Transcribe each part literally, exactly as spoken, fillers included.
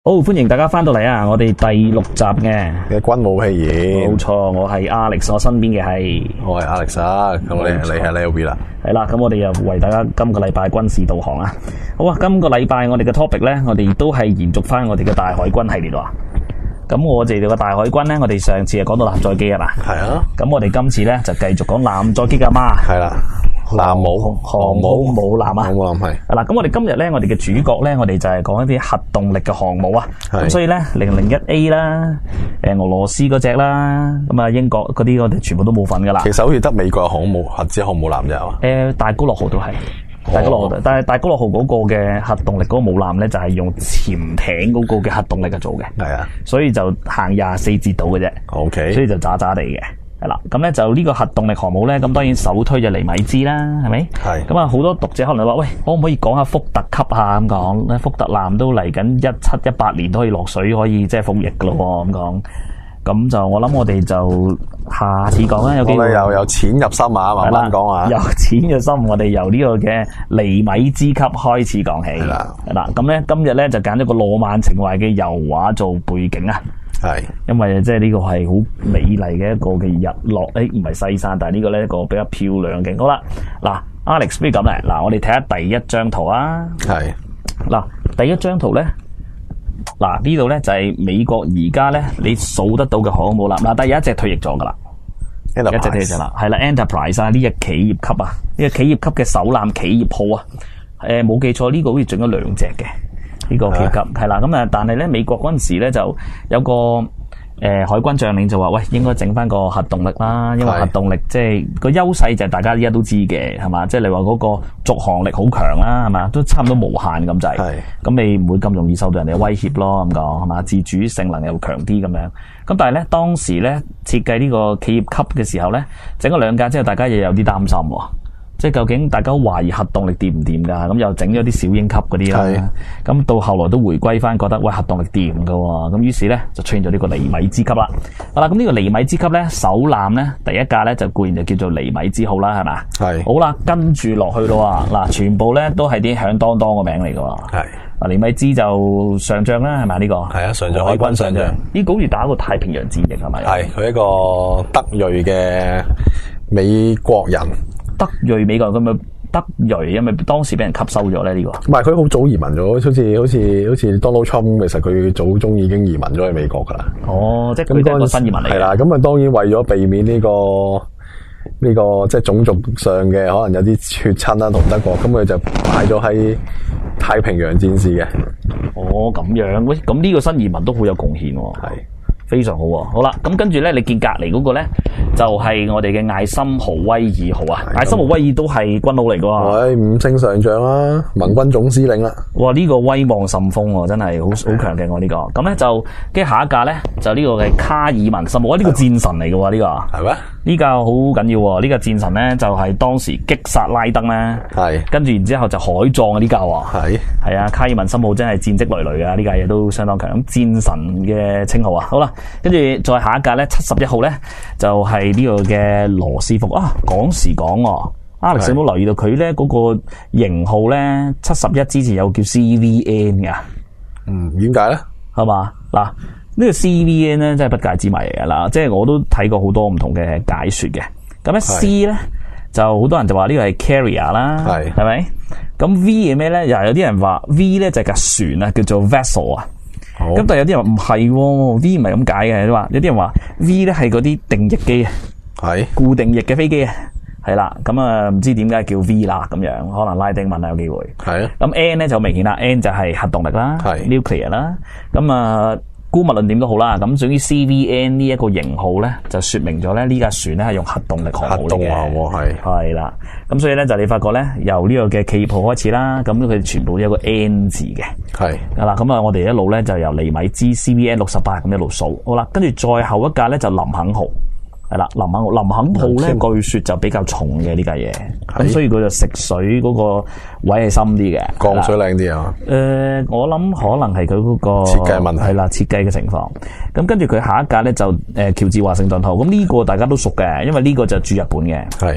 好，歡迎大家翻到嚟啊！我哋第六集嘅嘅軍武戲言， 冇錯，我係 Alex， 我身邊嘅係我係 Alex 啊，咁你你係 Leo 啦， 係啦，咁我哋又為大家今個禮拜軍事導航啊！好啊，今個禮拜我哋嘅 topic 咧，我哋都係延續翻我哋嘅大海軍系列啊！咁我哋嘅大海軍咧，我哋上次係講到艦載機啊嘛，係啊，咁我哋今次咧就繼續講艦載機噶嘛， 係啦。艦母、 航母母艦啊， 航母艦係。 嗱，咁我哋今日咧，我哋嘅主角咧，我哋就係講一啲核動力嘅航母啊。咁所以咧，零零一 A 啦，誒，俄羅斯嗰隻啦，咁啊，英國嗰啲我哋全部都冇份噶啦。 其實好似得美國航母核子航母艦就有啊。 誒，大高樂號都係，大高樂號，但係大高樂號嗰個嘅核動力嗰個母艦咧，就係用潛艇嗰個嘅核動力去做嘅。係啊，所以就行廿四節度嘅啫。O K，所以就渣渣地嘅。係啦，咁咧就呢個核動力航母咧，咁當然首推就尼米茲啦，係咪？係。咁啊，好多讀者可能話，喂，可唔可以講下福特級啊？咁講咧，福特艦都嚟緊一七一八年都可以落水，可以即係服役噶咯，咁講。咁就我諗我哋就下次講啦，有機會。我哋又由淺入深啊，慢慢講啊。由淺入深，我哋由呢個嘅尼米茲級開始講起。係啦，係啦。咁咧今日咧就揀咗個浪漫情懷嘅油畫做背景啊。係，因為即係呢個係好美麗嘅一個嘅日落，誒唔係西山，但係呢個咧一個比較漂亮嘅。好啦，嗱 ，Alex 不如咁咧，嗱我哋睇下第一張圖啊。係，嗱第一張圖咧，嗱呢度咧就係美國而家咧你數得到嘅航母啦。嗱，但係有一隻退役咗噶啦，一隻退役咗啦，係啦 ，Enterprise 啊，呢隻企業級啊，呢個企業級嘅首艦企業號啊，誒冇記錯呢個好似整咗兩隻嘅。呢個企級係啦，咁啊，但係咧美國嗰陣時咧就有個誒、呃、海軍將領就話，喂，應該整翻個核動力啦，因為核動力即係個優勢就係大家依家都知嘅，係嘛？即係你話嗰個續航力好強啦，係嘛？都差唔多無限咁滯，咁你唔會咁容易受到人哋嘅威脅咯，咁講係嘛？自主性能又強啲咁樣。咁但係咧當時咧設計呢個企業級嘅時候咧，整咗兩架之後，大家又有啲擔心喎。即係究竟大家懷疑核動力掂唔掂㗎？咁又整咗啲小鷹級嗰啲啦。咁到後來都回歸翻，覺得喂核動力掂㗎喎。咁於是咧就出現咗呢個尼米茲級啦。好啦，咁呢個尼米茲級咧首艦咧第一架咧就固然就叫做尼米茲號啦，係嘛？係。好啦，跟住落去咯喎。嗱，全部咧都係啲響當當個名嚟㗎喎。係。嗱，尼米茲就上將啦，係咪呢個？係啊，上將海軍上將。呢個好似打過太平洋戰役係咪？係，佢一個德裔嘅美國人。德裔美國人咁咪德裔，因為當時俾人吸收咗咧呢個。唔係，佢好早移民咗，好似好似好似 Donald Trump，其實佢早中已經移民咗去美國噶啦。哦，即係佢係一個新移民嚟。係啦，咁啊當然為咗避免呢、這個呢、這個即係種族上嘅可能有啲血親啦同德國，咁佢就擺咗喺太平洋戰士嘅。哦，咁樣，喂，咁呢個新移民都好有貢獻喎。係。非常好喎，好啦，咁跟住咧，你見隔離嗰個咧，就係、是、我哋嘅艾森豪威爾號啊，艾森豪威爾都係軍佬嚟噶喎，係五星上將啦，盟軍總司令啦，哇，呢、這個威望甚豐喎，真係好好強勁喎呢個，咁咧就跟住下一架咧，就呢個嘅卡爾文森號，哇，呢、這個戰神嚟嘅喎呢個，係咩？呢架好緊要喎，呢、這個戰神咧就係、是、當時擊殺拉登咧，係，跟住然之後就海葬啊呢架喎，係，係啊，卡爾文森號真係戰績累累啊，呢架嘢都相當強，戰神嘅稱號啊，好啦。跟住再下一架咧，七十一號咧就係、是、呢個嘅羅斯福啊。講時講喎，Alex有冇留意到佢咧嗰個型號咧？七十一之前有叫 C V N 噶，嗯，點解咧？係嘛嗱？呢、這個 C V N 咧真係不解之謎嚟噶啦，即係我都睇過好多唔同嘅解說嘅。咁咧 C 咧就好多人就話呢個係 carrier 啦，係係咪？咁 V 係咩咧？又有啲人話 V 咧就係架船啊，叫做 vessel 啊。咁但係有啲人話唔係，V 唔係咁解嘅，你話有啲人話 V 咧係嗰啲定翼機啊，係固定翼嘅飛機啊，係啦，咁啊唔知點解叫 V 啦咁樣，可能拉丁文啊有機會，係啊，咁 N 咧就好明顯啦 ，N 就係核動力啦，係 nuclear 啦，咁啊。姑勿論點都好啦，咁至於 C V N 呢一個型號咧，就說明咗咧呢架船咧係用核動力航母嚟嘅，核動係係啦，咁所以咧就你發覺咧由呢個嘅企業號開始啦，咁佢全部都有個 N 字嘅，係係啦，咁啊我哋一路咧就由尼米茲 C V N 六十八咁一路數，好啦，跟住再後一架咧就林肯號。係啦，林肯號，林肯號咧，據說就比較重嘅呢架嘢，咁所以佢就食水嗰個位係深啲嘅，降水靚啲啊。誒、呃，我諗可能係佢嗰個設計問題，係啦，設計嘅情況。咁跟住佢下一架咧就誒喬治華盛頓號，咁呢個大家都熟嘅，因為呢個就駐日本嘅。係。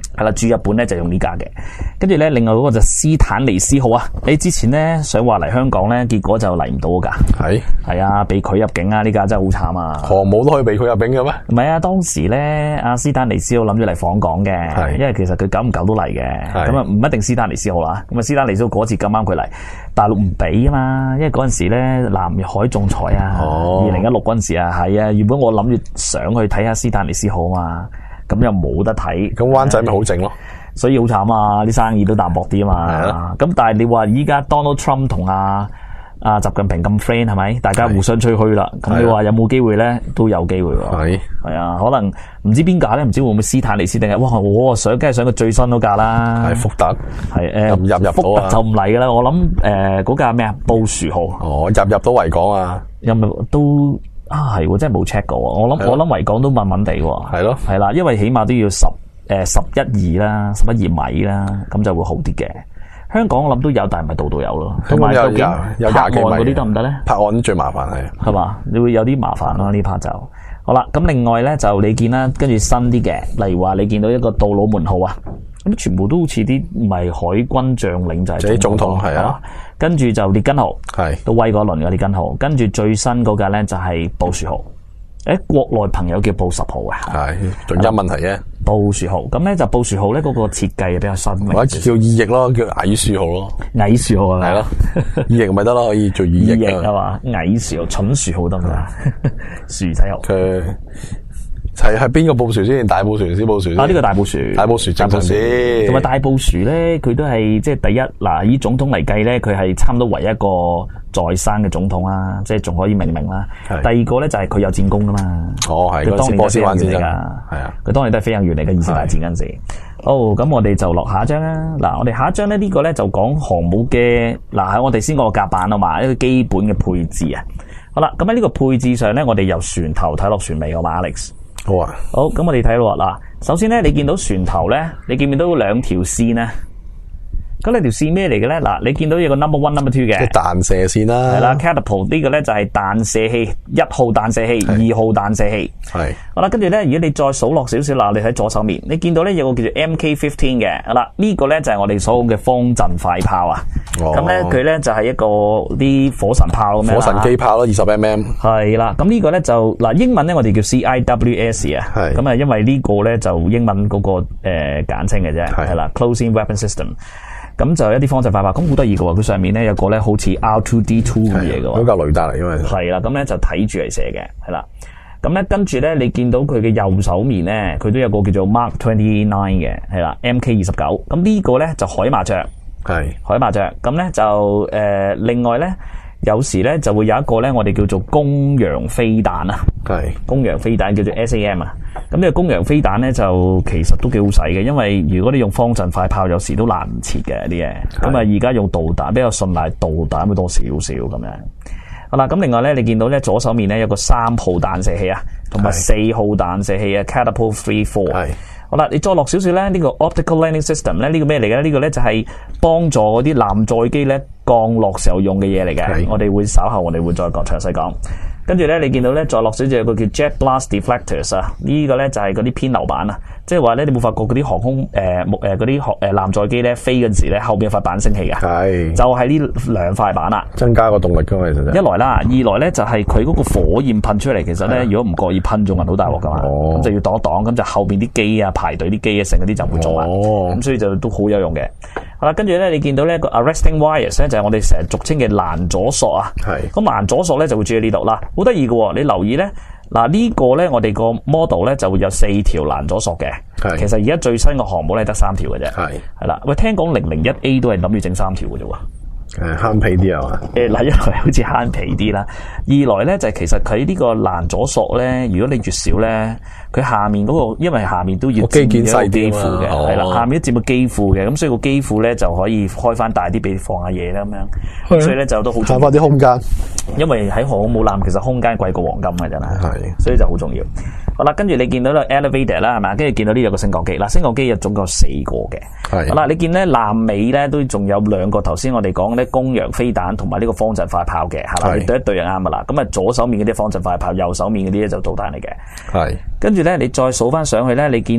係啦，駐日本咧就用呢架嘅。跟住咧，另外嗰個就斯坦尼斯號啊，你之前咧想話嚟香港咧，結果就嚟唔到嗰架。係係啊，被拒入境啊，呢架真係好慘啊！ 航母都可以被拒入境嘅咩？ 唔係啊，當時咧阿斯坦尼斯號諗住嚟訪港嘅，因為其實佢久唔久都嚟嘅，咁啊唔一定斯坦尼斯號啦。咁啊斯坦尼斯號嗰次咁啱佢嚟，大陸唔俾啊嘛，因為嗰陣時咧南海仲裁啊，二零一六嗰陣時啊，係啊，原本我諗住上去睇下斯坦尼斯號啊嘛，咁又冇得睇。 咁灣仔咪好靜咯。 所以好慘啊！啲生意都淡薄啲啊嘛。咁但係你話依家 Donald Trump 同阿阿習近平咁 friend 係咪？大家互相吹噓啦。咁你話有冇機會咧？都有機會喎。係係啊，可能唔知邊架咧？唔知會唔會斯坦尼斯定係？哇！我想梗係想個最新嗰架啦。係福特。係誒，入唔入入福特就唔嚟噶啦。我諗誒嗰架咩啊？布殊號。哦，入入到維港啊？入入都啊係喎，真係冇 check 過。我諗我諗維港都穩穩地喎。係咯。係啦，因為起碼都要十。誒十一二啦，十一二米啦，咁就會好啲嘅。香港我諗都有，但係唔係度度有咯。同埋究竟拍岸嗰啲得唔得咧？ 拍岸最麻煩係， 係嘛？你會有啲麻煩咯，呢 part 就好啦。咁另外咧就你見啦，跟住新啲嘅，例如話你見到一個杜魯門號啊，咁全部都好似啲唔係海軍將領就係總統係啊。跟住就列根號係都威過一輪嘅列根號，跟住最新嗰架咧就係布殊號。誒，國內朋友叫布什號啊，係仲有問題啫。 布殊號咁咧就布殊號咧嗰個設計比較新穎， 或者叫意譯咯，叫矮樹號咯， 矮樹號係咯， 意譯咪得咯，可以做意譯啊嘛，矮樹號、蠢樹號得唔得？薯仔號佢係係邊個布殊先？大布殊、小布殊啊？呢個大布殊， 大布殊正常先。同埋大布殊咧，佢都係即係第一嗱，以總統嚟計咧，佢係差唔多唯一一個在生嘅總統啦，即係仲可以命名啦。第二個咧就係佢有戰功噶嘛。哦，係。佢當年都係飛行員嚟噶，係啊。佢當年都係飛行員嚟嘅，二次大戰嗰陣時。好，咁我哋就落下一張啦。嗱，我哋下一張咧呢個咧就講航母嘅嗱，喺我哋先講個甲板啊嘛，一個基本嘅配置啊。好啦，咁喺呢個配置上咧，我哋由船頭睇落船尾嘅嘛 Alex。好啊，好，咁我哋睇咯嗱，首先咧，你見到船頭咧，你見唔見到兩條線咧？咁兩條線咩嚟嘅咧？嗱，你見到有個 number one、number two 嘅， 彈射線啦， 係啦 ，catapult 呢個咧就係彈射器，一號彈射器，二號彈射器，係。好啦，跟住咧，如果你再數落少少啦，你睇左手面，你見到咧有個叫做 M K 十五 嘅，好啦，呢個咧就係我哋所講嘅方陣快炮啊。咁咧佢咧就係一個啲火神炮咁樣，火神機炮咯，二十 mm。係啦，咁呢個咧就嗱英文咧我哋叫 C I W S 啊，係。咁啊因為呢個咧就英文嗰個誒簡稱嘅啫，係啦 ，Close-in Weapon System。咁就一啲方陣快炮，咁好得意嘅喎，佢上面咧有個咧好似 R 二 D 二嘅嘢嘅喎，嗰嚿雷達嚟，因為係啦，咁咧就睇住嚟射嘅，係啦，咁咧跟住咧你見到佢嘅右手面咧，佢都有個叫做 Mark 二十九嘅，係啦 M K 二十九，咁呢個咧就海麻雀，係海麻雀，咁咧就誒、呃、另外咧。有時咧就會有一個咧，我哋叫做公羊飛彈啊，係公羊飛彈叫做 S A M 啊。咁呢個公羊飛彈咧就其實都幾好使嘅，因為如果你用方陣快炮，有時都攔唔切嘅啲嘢。咁啊，而家用導彈比較信賴導彈會多少少咁樣。好啦，咁另外咧，你見到咧左手面咧有個三號彈射器啊，同埋四號彈射器啊 ，Catapult three four。係。好啦，你再落少少咧，呢個 Optical Landing System 咧，呢個咩嚟嘅？呢個咧就係幫助嗰啲艦載機咧降落時候用嘅嘢嚟嘅。我哋會稍後我哋會再講詳細講。跟住咧，你見到咧再落少少有個叫 Jet Blast Deflectors 啊，呢個咧就係嗰啲偏流板啊，即係話咧你冇發覺嗰啲航空誒木誒嗰啲航誒艦載機咧飛嗰陣時咧後邊有塊板升起嘅，係就係呢兩塊板啦，增加個動力噶嘛，其實一來啦，二來咧就係佢嗰個火焰噴出嚟，其實咧如果唔覺意噴中人好大鑊噶嘛，咁、哦、就要擋一擋，咁就後邊啲機啊排隊啲機啊成嗰啲就唔會中啦，咁、哦、所以就都好有用嘅。好啦，跟住咧你見到咧個 Arresting Wires 咧就係我哋成日俗稱嘅攔阻索啊，係咁攔阻索咧就會注意呢度啦。好得意嘅，你留意咧，嗱、這個、呢個咧我哋個 model 咧就會有四條攔阻索嘅，係其實而家最新嘅航母咧得三條嘅啫，係係啦。喂，聽講零零一 A 都係諗住整三條嘅啫喎。誒，慳皮啲啊嘛？誒，嗱，一來好似慳皮啲啦，二來咧就係、是、其實佢呢個攔阻索咧，如果你越少咧，佢下面嗰、那個，因為下面都要佔一個機庫嘅，係啦、哦，下面都佔個機庫嘅，咁所以個機庫咧就可以開翻大啲俾你放下嘢啦咁樣，咁所以咧就都好慳翻啲空間。因為喺航空母艦其實空間貴過黃金嘅真係，係，所以就好重要。好啦，跟住你見到咧 elevator 啦，係嘛？跟住見到呢有個升降機，嗱，升降機有總共四個嘅，係。好啦，你見咧艦尾咧都仲有兩個，頭先我哋講咧公羊飛彈同埋呢個方陣快炮嘅，係嘛？你對一對就啱噶啦。咁啊，左手面嗰啲方陣快炮，右手面嗰啲咧就導彈嚟嘅，係。跟住咧，你再數翻上去咧，你見到咧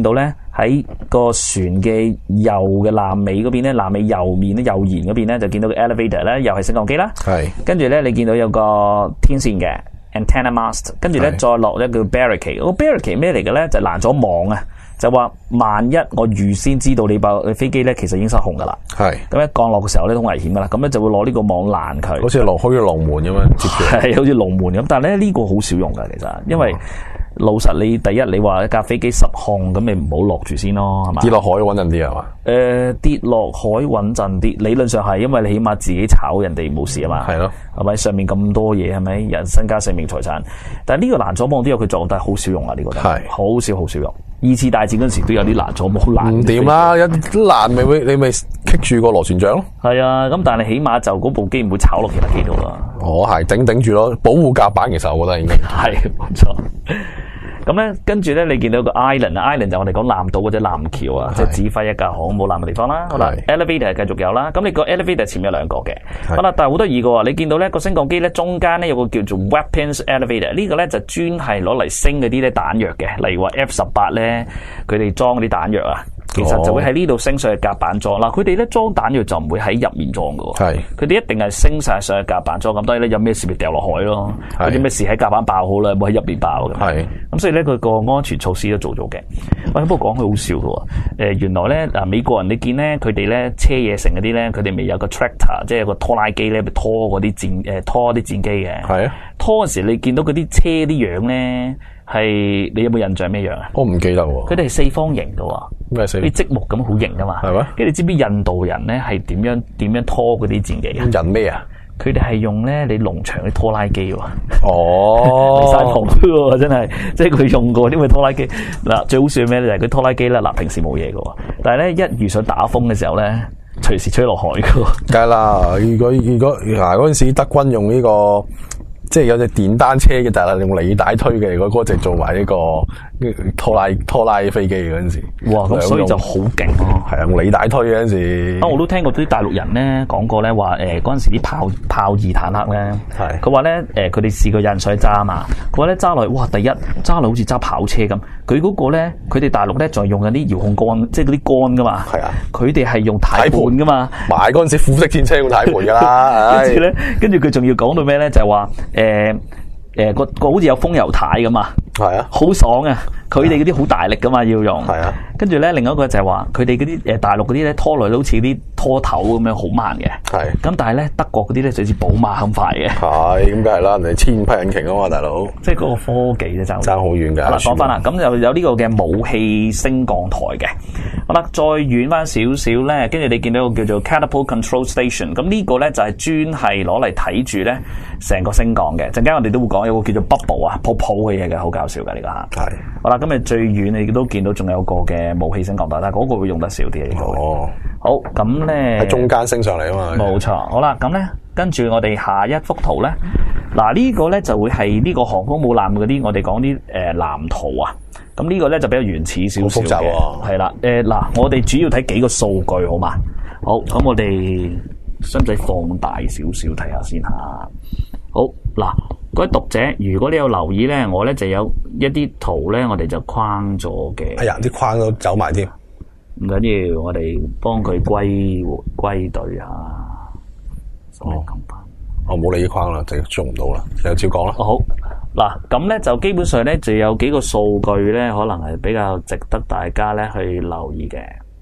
喺個船嘅右嘅南尾嗰邊咧，南尾右面咧，右舷嗰邊咧就見到個 elevator 咧，又係升降機啦。係。跟住咧，你見到有個天線嘅 antenna mast， 跟住咧再落一個 barricade。個 barricade 咩嚟嘅咧？就攔咗網啊！就話萬一我預先知道你部飛機咧，其實已經失控噶啦。係。咁一降落嘅時候咧，都危險噶啦。咁咧就會攞呢個網攔佢。好似落開咗龍門咁樣接住。係，好似龍門咁。但係咧呢個好少用噶，其實，因為。老實你第一，你話一架飛機失控，咁你唔好落住先咯，係嘛？跌落海穩陣啲係嘛？誒、呃，跌落海穩陣啲，理論上係，因為你起碼自己炒人哋冇事啊嘛。係咯，係咪？上面咁多嘢係咪？人身家性命財產，但係呢個攔阻網都有佢作用，但係好少用啊！呢、這個係好少好少用。二次大戰嗰時都有啲攔阻網攔。唔掂啦，一攔咪會你咪棘住個螺旋槳咯。係啊，咁但係起碼就嗰部機唔會炒落其他機度啦。我係頂頂住咯，保護甲板其實我覺得應該係冇錯。咁咧，跟住咧，你見到個 island，island 就我哋講艦島或者艦橋啊，即係指揮一架航空母艦嘅地方啦。好啦 ，elevator 繼續有啦。咁你個 elevator 前面有兩個嘅，好啦，但係好得意嘅喎，你見到咧個升降機咧中間咧有個叫做 weapons elevator，呢個咧就專係攞嚟升嗰啲咧彈藥嘅，例如話 F 十八咧，佢哋裝嗰啲彈藥啊。其實就會喺呢度升上去甲板裝嗱，佢哋咧裝彈藥就唔會喺入面裝㗎喎，係佢哋一定係升晒上去甲板裝咁，當然咧有咩事咪掉落海咯，有啲咩事喺甲板爆好啦，冇喺入面爆嘅，係咁所以咧佢個安全措施都做咗嘅。喂，不過講佢好笑嘅喎，誒原來咧嗱美國人你見咧佢哋咧車嘢成嗰啲咧，佢哋未有個 tractor， 即係有個拖拉機咧，拖嗰啲戰誒拖啲戰機嘅，係啊，拖嗰時你見到嗰啲車啲樣咧。係你有冇印象咩樣啊？我唔記得喎。佢哋係四方形嘅喎，咩四？啲積木咁好型噶嘛？係咩？跟住你知唔知印度人咧係點樣點樣拖嗰啲戰機啊？印咩啊？佢哋係用咧你農場啲拖拉機喎。哦，離晒譜喎，真係，即係佢用過啲咁嘅拖拉機。嗱，最好笑咩咧？就係佢拖拉機咧，嗱平時冇嘢嘅喎，但係咧一遇上打風嘅時候咧，隨時吹落海嘅喎。梗係啦，如果如果嗱嗰陣時德軍用呢個。即係有隻電單車嘅，但係用履帶推嘅，嗰嗰隻做埋呢個拖拉拖拉飛機嗰陣時，哇！咁所以就好勁咯，係啊，用履帶推嗰陣時。啊，我都聽過啲大陸人咧講過咧，話誒嗰陣時啲炮炮二坦克咧，係佢話咧誒佢哋試過有人上去揸嘛，佢話咧揸落去，哇！第一揸落好似揸跑車咁，佢嗰個咧佢哋大陸咧就係用緊啲遙控杆，即係嗰啲杆噶嘛，係啊，佢哋係用軚盤噶嘛，買嗰陣時虎式戰車用軚盤噶啦，跟住咧，跟住佢仲要講到咩咧，就係話。誒誒，個個好似有風油軚咁啊，係啊，好爽啊！佢哋嗰啲好大力噶嘛，要用。係啊。跟住咧，另一個就係話，佢哋嗰啲誒大陸嗰啲咧拖來好似啲拖頭咁樣，好慢嘅。係。咁但係咧，德國嗰啲咧就好似寶馬咁快嘅。係，咁梗係啦，人哋千匹引擎啊嘛，大佬。即係嗰個科技咧爭爭好遠㗎。好啦，講翻啦，咁就有呢個嘅武器升降台嘅。好啦，再遠翻少少咧，跟住你見到個叫做 Catapult Control Station， 咁呢個咧就係專係攞嚟睇住咧成個升降嘅。陣間我哋都會講有個叫做 bubble 啊，泡泡嘅嘢嘅，好搞笑㗎呢個嚇。係。好啦，咁啊最遠你都見到仲有個嘅武器升降台，但係嗰個會用得少啲嘅呢個。哦。好，咁咧喺中間升上嚟啊嘛。冇錯。好啦，咁咧跟住我哋下一幅圖咧，嗱呢個咧就會係呢個航空母艦嗰啲我哋講啲誒藍圖啊。咁呢個咧就比較原始少少嘅，係啦。誒嗱，我哋主要睇幾個數據好嘛？好，咁我哋使唔使放大少少睇下先吓？好嗱，各位讀者，如果你有留意咧，我咧就有一啲圖咧，我哋就框咗嘅。哎呀，啲框都走埋添，唔緊要，我哋幫佢歸歸隊下。哦，我冇理啲框啦，就做唔到啦，就照講啦。好。嗱，咁咧就基本上咧就有幾個數據咧，可能係比較值得大家咧去留意嘅，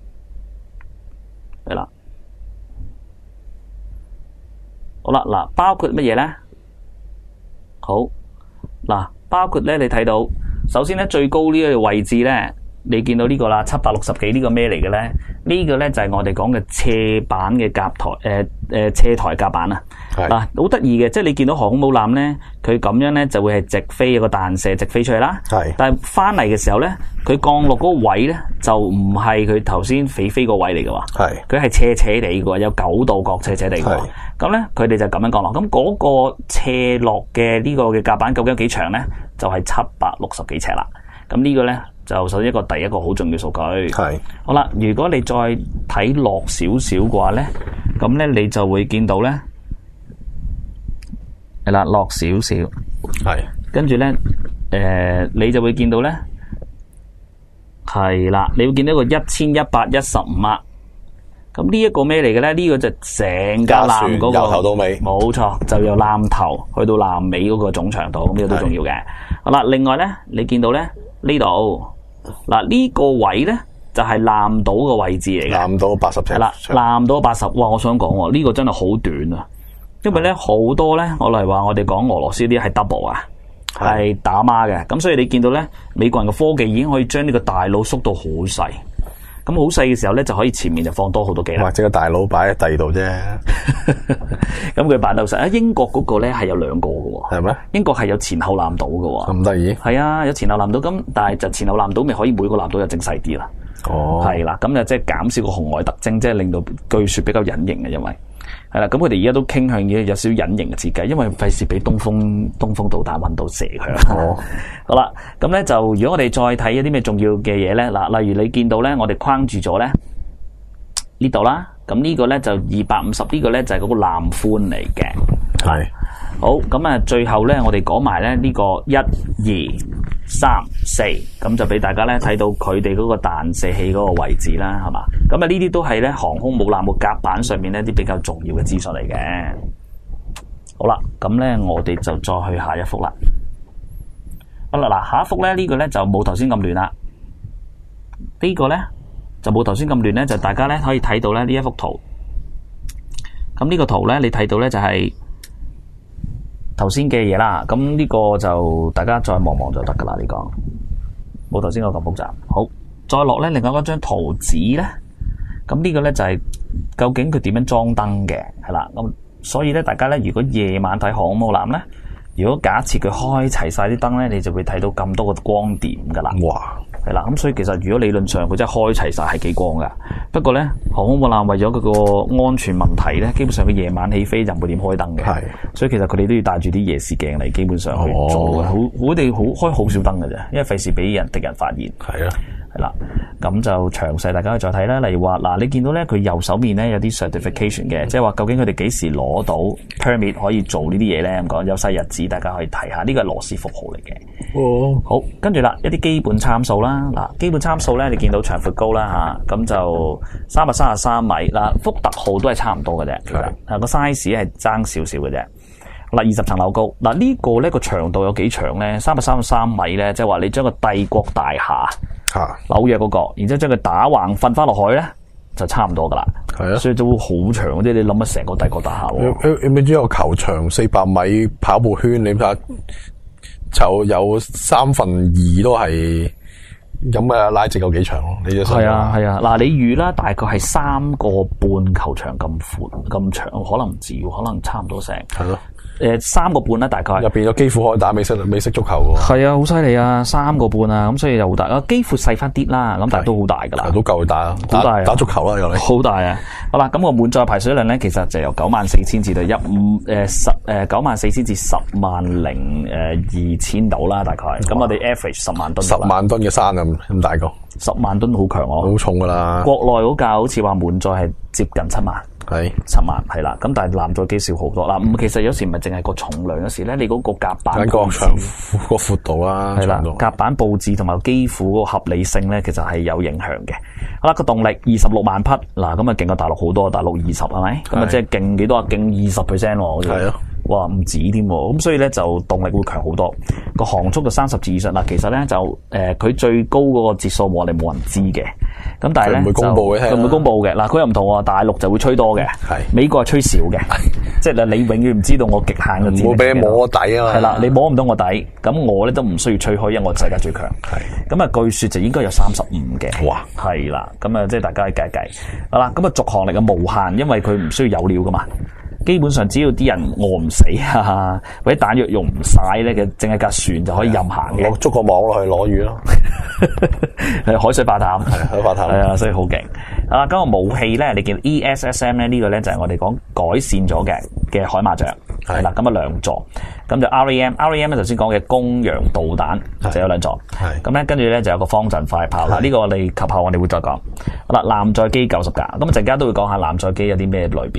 係啦。好啦，嗱，包括乜嘢咧？好，嗱，包括咧，你睇到，首先咧最高呢個位置咧，你見到呢個啦，七百六十幾呢個咩嚟嘅咧？呢個咧就係我哋講嘅斜板嘅甲台，誒誒斜台甲板啊。嗱，好得意嘅，即係你見到航空母艦咧，佢咁樣咧就會係直飛一個彈射直飛出去啦。係，但係翻嚟嘅時候咧，佢降落嗰個位咧就唔係佢頭先飛飛個位嚟嘅喎。係，佢係斜斜地嘅喎，有九度角斜斜地嘅喎。咁咧，佢哋就咁樣降落。咁嗰個斜落嘅呢個嘅甲板究竟有幾長咧？就係七百六十幾尺啦。咁呢個咧就首先一個第一個好重要數據。係，好啦，如果你再睇落少少嘅話咧，咁咧你就會見到咧。係啦，落少少，係，跟住咧，誒、呃，你就會見到咧， 係啦，你會見到一個一千一百一十五克。咁呢一個咩嚟嘅咧？呢、這個就成架艦嗰、那個由頭到尾， 冇錯，就由艦頭去到艦尾嗰個總長度，咁呢個都重要嘅。好啦，另外咧，你見到咧呢度嗱呢個位咧就係艦島個位置嚟嘅。艦島八十尺。係啦，艦島八十。哇，我想講呢、這個真係好短啊，因為咧好多咧，我例如話我哋講俄羅斯啲係 double 啊，係打孖嘅。咁所以你見到咧，美國人嘅科技已經可以將呢個大腦縮到好細。咁好細嘅時候咧，就可以前面就放多好多機啦。或者個大佬擺喺第二度啫。咁佢擺到實啊！英國嗰個咧係有兩個嘅喎。係咩？英國係有前後艦島嘅喎。咁得意？係啊，有前後艦島。咁但係就前後艦島咪可以每個艦島又整細啲啦。哦。係啦，咁就即係減少個紅外特徵，即係令到據說比較隱形嘅，因為係啦。咁佢哋而家都傾向於有少少隱形嘅設計，因為費事俾東風東風導彈揾到射佢。哦。好啦，咁咧就如果我哋再睇一啲咩重要嘅嘢咧，嗱，例如你見到咧，我哋框住咗咧呢度啦，咁呢個咧就二百五十，呢個咧就係嗰個艦寬嚟嘅。係。好，咁啊，最後咧我哋講埋咧呢個一、二、三、四，咁就俾大家咧睇到佢哋嗰個彈射器嗰個位置啦，係嘛？咁啊呢啲都係咧航空母艦個甲板上面咧啲比較重要嘅資訊嚟嘅。好啦，咁咧我哋就再去下一幅啦。好啦，嗱，下一幅咧呢個咧就冇頭先咁亂啦。呢個咧就冇頭先咁亂咧，就大家咧可以睇到咧呢一幅圖。咁呢個圖咧，你睇到咧就係頭先嘅嘢啦。咁呢個就大家再望望就得噶啦。呢個冇頭先個咁複雜。好，再落咧另外嗰張圖紙咧。咁呢個咧就係究竟佢點樣裝燈嘅，係啦。咁所以咧，大家咧如果夜晚睇航空母艦咧，如果假設佢開齊晒啲燈咧，你就會睇到咁多個光點噶啦。哇！係啦，咁所以其實如果理論上佢真係開齊晒係幾光噶。不過咧，航空母艦為咗佢個安全問題咧，基本上佢夜晚起飛就唔會點開燈嘅。係，所以其實佢哋都要帶住啲夜視鏡嚟，基本上去做嘅。好、哦，我哋好開好少燈嘅啫，因為費事俾人敵人發現。係啊。係啦，咁就詳細大家可以再睇啦。例如話，嗱，你見到咧佢右手面咧有啲 certification 嘅，即係話究竟佢哋幾時攞到 permit 可以做呢啲嘢咧？咁講有晒日子，大家可以睇下。呢個係羅斯福號嚟嘅。哦，好，跟住啦，一啲基本參數啦。嗱，基本參數咧，你見到長闊高啦吓，咁就三百三十三米。嗱，福特號都係差唔多嘅啫。係，嗱個 size 係爭少少嘅啫。嗱，二十層樓高。嗱，呢個咧個長度有幾長咧？三百三十三米咧，即係話你將個帝國大廈。吓，紐約嗰個，然之後將佢打橫瞓翻落去咧，就差唔多噶啦。係啊，所以都好長，即係你諗下成個帝國大廈。你你知有球場四百米跑步圈，你睇下就有三分二都係咁嘅拉直有幾長咯？你就係啊係啊，嗱、啊、你預啦，大概係三個半球場咁闊咁長，可能唔止，可能差唔多成。係咯。誒，三個半啦，大概入邊有幾乎可以打美式美式足球嘅。係啊，好犀利啊，三個半啊，咁所以就好大啊，幾乎細翻啲啦，咁但係都好大噶啦，都夠佢打啊，好大啊，打足球啦，又嚟，好大啊。好啦，咁個滿載排水量咧，其實就由九萬四千至到一五誒十誒九萬四千至十萬零誒二千度啦，大概。咁我哋 average 十萬噸。十萬噸嘅山咁咁大個。十萬噸好強哦，好重噶啦。國內嗰架好似話滿載係接近七萬。係七萬係啦，咁但係艦載機少好多啦。咁其實有時唔係淨係個重量，有時咧你嗰個甲板個長個闊度啦，係啦，甲板佈置同埋機庫個合理性咧，其實係有影響嘅。好啦，個動力二十六萬匹，嗱咁啊勁過大陸好多，大陸二十係咪？咁啊即係勁幾多啊？勁二十 percent 喎，係咯。哇，唔止添喎，咁所以咧就動力會強好多，個航速就三十字以上啦。其實咧就誒佢、呃、最高嗰個節數我哋冇人知嘅，咁但係咧就佢唔會公佈嘅。嗱佢又唔同喎，大陸就會吹多嘅，美國係吹少嘅，即係你永遠唔知道我極限嘅戰力。冇俾你摸底啊嘛，係啦，你摸唔到我底，咁我咧都唔需要吹開，因為我世界最強。係咁啊，據說就應該有三十五嘅。哇，係啦，咁啊即係大家計一計，好啦，咁啊續航力嘅無限，因為佢唔需要有料噶嘛。基本上只要啲人餓唔死啊，或者彈藥用唔晒咧嘅，淨係架船就可以任行嘅。捉個網落去攞魚咯，係海水化淡，係海水化淡，係啊，所以好勁。啊，咁個武器咧，你見 E S S M 咧呢個咧就係我哋講改善咗嘅嘅海馬獎，係啦，咁啊兩座，咁就 R A M，R A M 咧頭先講嘅公羊導彈就有兩座，係咁咧跟住咧就有個方陣快炮啦，呢個我哋及後我哋會再講。好啦，艦載機九十架，咁啊陣間都會講下艦載機有啲咩類別嘅。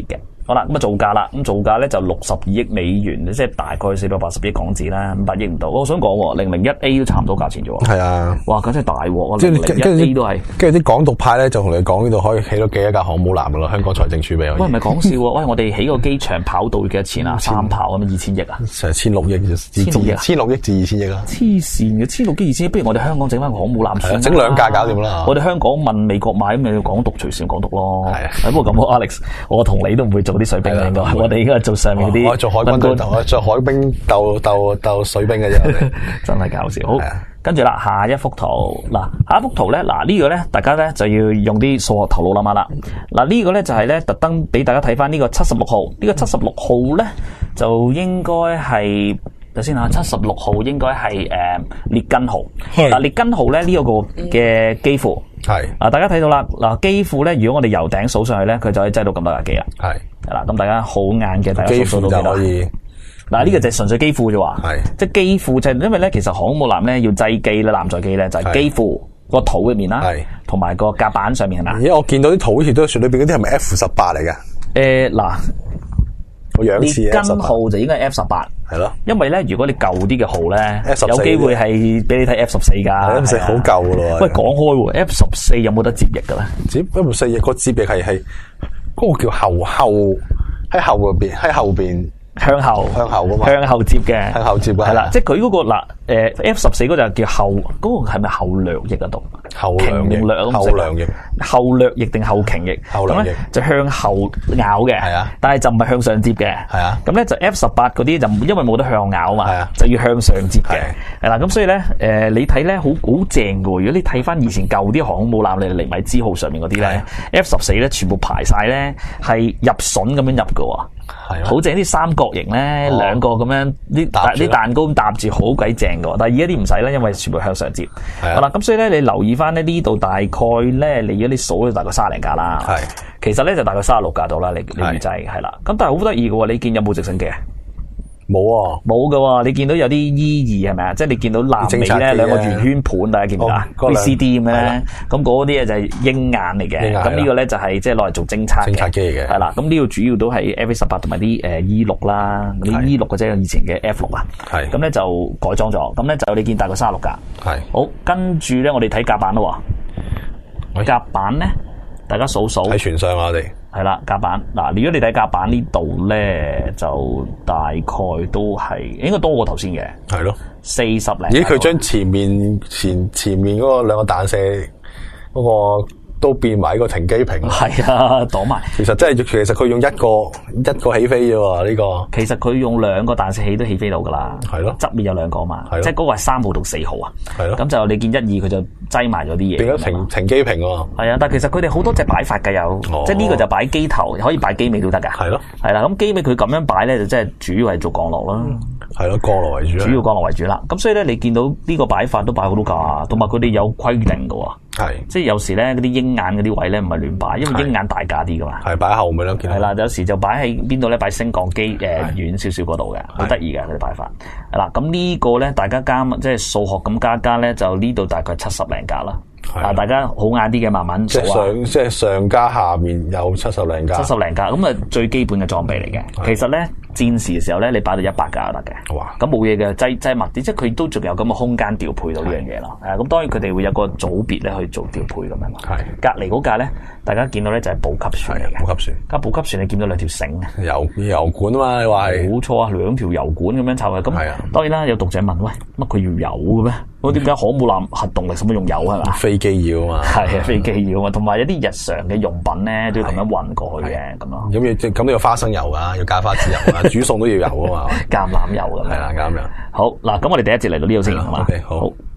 好啦，咁啊造價啦，咁造價咧就六十二億美元，即係大概四百八十億港紙啦，五百億唔到。我想講零零一 A 都差唔多價錢啫喎。 係啊， 哇，咁真係大鑊啊！零零一 A 都係， 跟住啲港獨派咧就同你講呢度可以起到幾多架航母艦噶啦，香港財政儲備。 喂，唔係講笑喎！喂，我哋起個機場跑道幾多錢啊？三跑咁二千億啊？ 成千六億至千六億至二千億啦。 黐線嘅，千六億二千億，不如我哋香港整翻個航母艦算啦， 整兩架搞掂啦。 我哋香港問美國買咁咪要港獨隨時港獨咯。 係啊， 不過咁好 Alex，我同你都唔會做啲水兵嘅應該，我哋應該做上面嗰啲。 我做海軍對頭，我做海兵鬥鬥鬥水兵嘅啫， 真係搞笑。好，跟住啦，下一幅圖嗱，下一幅圖咧，嗱呢個咧，大家咧就要用啲數學頭腦諗下啦。嗱呢個咧就係咧特登俾大家睇翻呢個七十六號，呢個七十六號咧就應該係。首先吓，七十六號應該係誒列根號。嗱列根號咧呢個個嘅機庫係啊，大家睇到啦嗱，機庫咧如果我哋由頂數上去咧，佢就可以擠到咁多架機啦。係係啦，咁大家好眼嘅，大家數數到幾多？嗱呢個就係純粹機庫啫喎。係即係機庫就係因為咧，其實航母艦咧要擠機咧，艦載機咧就係機庫個肚入面啦，同埋個甲板上面係嘛？而家我見到啲圖好似都船裏邊嗰啲係咪 F 十八嚟嘅？誒嗱。列根號就應該係 F 十八，係咯，因為咧，如果你舊啲嘅號咧，有機會係俾你睇 F 十四噶，F 十四好舊噶咯。喂，講開 F 十四有冇得接翼噶咧？接 F 十四翼個接翼係係嗰個叫後後喺後嗰邊喺後邊向後向後噶嘛，向後接嘅向後接嘅係啦，即係佢嗰個嗱誒 F 十四嗰就叫後嗰個係咪後掠翼啊？度後掠翼後掠翼後掠翼定後傾翼咁咧就向後咬嘅，係啊，但係就唔係向上接嘅，係啊，咁咧就 F 十八嗰啲就因為冇得向咬嘛，係啊，就要向上接嘅，係啦，咁所以咧誒你睇咧好好正嘅，如果你睇翻以前舊啲航母艦你尼米茲號上面嗰啲咧 F 十四咧全部排晒咧係入榫咁樣入嘅，係好正啲三角形咧兩個咁樣啲啲蛋糕搭住好鬼正嘅，但係而家啲唔使啦，因為全部向上接，係啦，咁所以咧你留意翻咧呢度大概咧你如果你數咧大概卅零架啦，係，其實咧就大概卅六架到啦，你你預計係啦，咁但係好得意嘅，你見有冇直升機啊？冇啊，冇噶，你見到有啲 E 二係咪啊？即係你見到南美咧兩個圓圈盤，大家見唔見啊？啲 C D 咁咧，咁嗰啲嘢就係鷹眼嚟嘅，咁呢個咧就係即係攞嚟做偵察嘅，偵察機嚟嘅，係啦。咁呢個主要都係 F 十八同埋啲誒 E 六啦，啲 E 六嘅即係以前嘅 F 六啊，係，咁咧就改裝咗，咁咧就你見大概卅六架，係。好，跟住咧我哋睇甲板咯，甲板咧大家數數喺船上啊，我哋。係啦，甲板嗱，如果你睇甲板呢度咧，就大概都係應該多過頭先嘅，係咯，四十零。咦，佢將前面前前面嗰個兩個彈射嗰個都變埋個停機坪，係啊，擋埋。其實真係，其實佢用一個一個起飛啫喎，呢個。其實佢用兩個彈射器都起飛到噶啦，係咯，側面有兩個嘛，即係嗰個係三號同四號啊，係咯。咁就你見一二佢就擠埋咗啲嘢，變咗停停機坪喎。係啊，但係其實佢哋好多隻擺法㗎有，即係呢個就擺機頭，可以擺機尾都得㗎。係咯，係啦，咁機尾佢咁樣擺咧，就即係主要係做降落啦。係咯，降落為主，主要降落為主啦。咁所以咧，你見到呢個擺法都擺好多架，同埋佢哋有規定㗎喎。係，即係有時咧嗰啲鷹眼嗰啲位咧唔係亂擺，因為鷹眼大架啲噶嘛。係擺喺後面咯，係啦，有時就擺喺邊度咧？擺升降機誒遠少少嗰度嘅，好得意嘅佢哋擺法。係啦，咁呢個咧大家加即係數學咁加加咧，就呢度大概七十零架啦。啊！大家好眼啲嘅，慢慢數啊。即係上，即係上加下面有七十零架。七十零架咁啊，最基本嘅裝備嚟嘅。其實咧，戰時嘅時候咧，你擺到一百架就得嘅。哇！咁冇嘢嘅，擠擠密啲，即係佢都仲有咁嘅空間調配到呢樣嘢咯。係啊，咁當然佢哋會有個組別咧去做調配咁樣咯。係。隔離嗰架咧，大家見到咧就係補給船嚟嘅。補給船。架補給船你見到兩條繩啊？油油管啊嘛，你話係。冇錯啊，兩條油管咁樣插嘅。咁當然啦，有讀者問：喂，乜佢要油嘅咩？咁點解航母艦核動力使乜用油係嘛？飛機要啊嘛，係啊，飛機要啊嘛，同埋一啲日常嘅用品咧都要咁樣運過去嘅咁咯。咁要咁都要花生油啊，要加花籽油啊，煮餸都要油啊嘛，橄欖油咁。係啦，橄欖油。好嗱，咁我哋第一節嚟到呢度先，係嘛？ OK， 好。好。